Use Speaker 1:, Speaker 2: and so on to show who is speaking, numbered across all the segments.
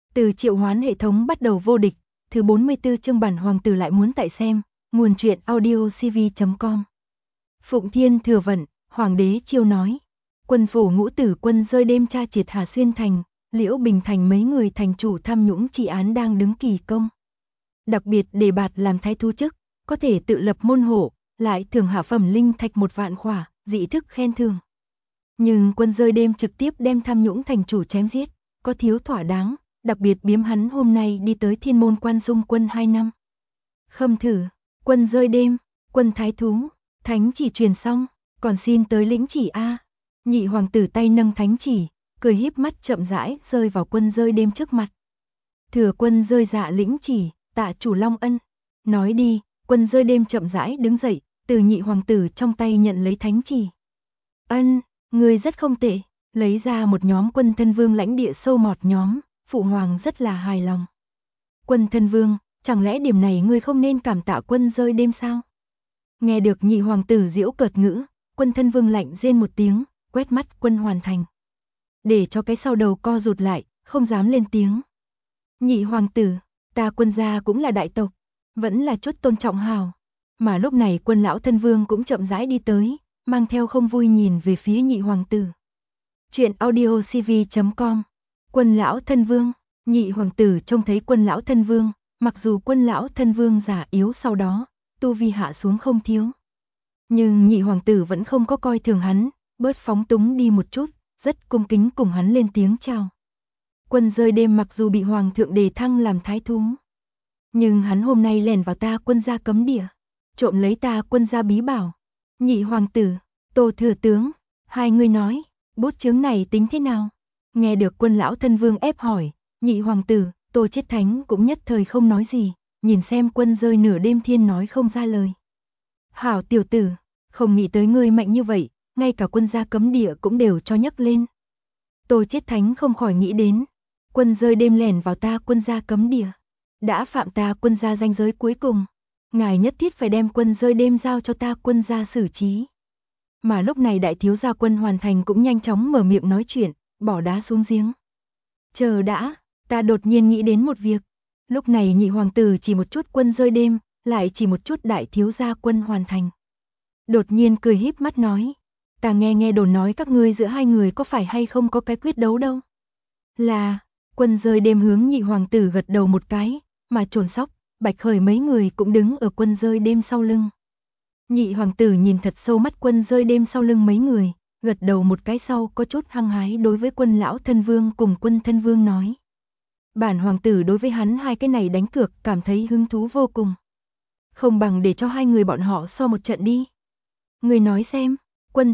Speaker 1: Từ triệu hoán hệ thống bắt đầu vô địch, thứ 44 chương bản hoàng tử lại muốn tại xem, nguồn truyện audiocv.com. Phụng Thiên thừa vận, hoàng đế chiêu nói. Quân phủ Ngũ Tử Quân rơi đêm tra triệt Hà Xuyên thành, Liễu Bình thành mấy người thành chủ tham nhũng trị án đang đứng kỳ công. Đặc biệt đề bạt làm thái thú chức, có thể tự lập môn hộ, lại thưởng hạ phẩm linh thạch 1 vạn khỏa, dị thức khen thưởng. Nhưng quân rơi đêm trực tiếp đem tham nhũng thành chủ chém giết, có thiếu thỏa đáng, đặc biệt biếm hắn hôm nay đi tới Thiên Môn Quan dung quân 2 năm. Khâm thử, quân rơi đêm, quân thái thú, thánh chỉ truyền xong, còn xin tới lĩnh chỉ a. Nhị hoàng tử tay nâng thánh chỉ, cười híp mắt chậm rãi rơi vào quân rơi đêm trước mặt. Thừa quân rơi dạ lĩnh chỉ, tạ chủ long ân. Nói đi, quân rơi đêm chậm rãi đứng dậy, từ nhị hoàng tử trong tay nhận lấy thánh chỉ. Ân, người rất không tệ, lấy ra một nhóm quân thân vương lãnh địa sâu mọt nhóm, phụ hoàng rất là hài lòng. Quân thân vương, chẳng lẽ điểm này ngươi không nên cảm tạ quân rơi đêm sao? Nghe được nhị hoàng tử giễu cợt ngữ, quân thân vương lạnh rên một tiếng, quét mắt quân hoàn thành. Để cho cái sau đầu co rụt lại, không dám lên tiếng. Nhị hoàng tử, ta quân gia cũng là đại tộc, vẫn là chút tôn trọng hào. Mà lúc này quân lão thân vương cũng chậm rãi đi tới, mang theo không vui nhìn về phía nhị hoàng tử. Chuyện audiocv.com. Quân lão thân vương, nhị hoàng tử trông thấy quân lão thân vương, mặc dù quân lão thân vương già yếu sau đó, tu vi hạ xuống không thiếu. Nhưng nhị hoàng tử vẫn không có coi thường hắn, bớt phóng túng đi một chút, rất cung kính cùng hắn lên tiếng chào. Quân rơi đêm mặc dù bị hoàng thượng đề thăng làm thái thú, nhưng hắn hôm nay lèn vào ta quân gia cấm địa, trộm lấy ta quân gia bí bảo. Nhị hoàng tử, Tô thừa tướng, hai người nói, bút chướng này tính thế nào? Nghe được quân lão thân vương ép hỏi, nhị hoàng tử, Tô Chết Thánh cũng nhất thời không nói gì, nhìn xem quân rơi nửa đêm thiên nói không ra lời. Hảo tiểu tử, không nghĩ tới ngươi mạnh như vậy, ngay cả quân gia cấm địa cũng đều cho nhấc lên. Tô Chết Thánh không khỏi nghĩ đến, quân rơi đêm lẻn vào ta quân gia cấm địa, đã phạm ta quân gia ranh giới cuối cùng, ngài nhất thiết phải đem quân rơi đêm giao cho ta quân gia xử trí. Mà lúc này đại thiếu gia Quân Hoàn Thành cũng nhanh chóng mở miệng nói chuyện, bỏ đá xuống giếng. Chờ đã, ta đột nhiên nghĩ đến một việc. Lúc này nhị hoàng tử chỉ một chút quân rơi đêm, lại chỉ một chút đại thiếu gia Quân Hoàn Thành. Đột nhiên cười híp mắt nói, ta nghe đồn nói các ngươi giữa hai người có phải hay không có cái quyết đấu đâu. Là, quân rơi đêm hướng nhị hoàng tử gật đầu một cái, mà Trồn Sóc, Bạch Khởi mấy người cũng đứng ở quân rơi đêm sau lưng. Nhị hoàng tử nhìn thật sâu mắt quân rơi đêm sau lưng mấy người, gật đầu một cái sau có chút hăng hái đối với quân lão thân vương cùng quân thân vương nói. Bản hoàng tử đối với hắn hai cái này đánh cược cảm thấy hứng thú vô cùng. Không bằng để cho hai người bọn họ so một trận đi. Người nói xem, quân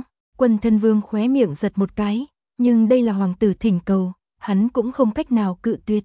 Speaker 1: thân vương khóe miệng giật một cái, nhưng đây là hoàng tử thỉnh cầu, hắn cũng không cách nào cự tuyệt.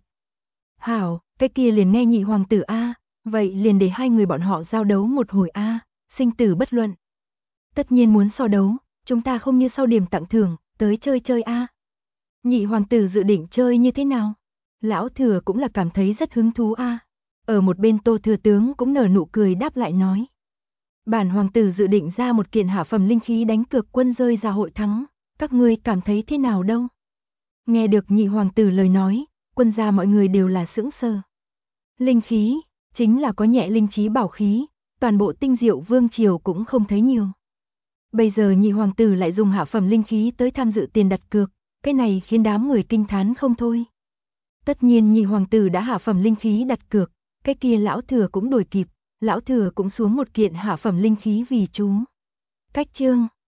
Speaker 1: Hảo, cái kia liền nghe nhị hoàng tử a, vậy liền để hai người bọn họ giao đấu một hồi a, sinh tử bất luận. Tất nhiên muốn so đấu, chúng ta không như sau điểm tặng thưởng, tới chơi a. Nhị hoàng tử dự định chơi như thế nào? Lão thừa cũng là cảm thấy rất hứng thú a. Ở một bên Tô thừa tướng cũng nở nụ cười đáp lại nói. Bản hoàng tử dự định ra một kiện hạ phẩm linh khí đánh cược quân rơi ra hội thắng, các ngươi cảm thấy thế nào đâu? Nghe được nhị hoàng tử lời nói, quân gia mọi người đều là sững sờ. Linh khí, chính là có nhẹ linh trí bảo khí, toàn bộ Tinh Diệu vương triều cũng không thấy nhiều. Bây giờ nhị hoàng tử lại dùng hạ phẩm linh khí tới tham dự tiền đặt cược, cái này khiến đám người kinh thán không thôi. Tất nhiên nhị hoàng tử đã hạ phẩm linh khí đặt cược, cái kia lão thừa cũng đổi kịp, lão thừa cũng xuống một kiện hạ phẩm linh khí vì chú. Cách chương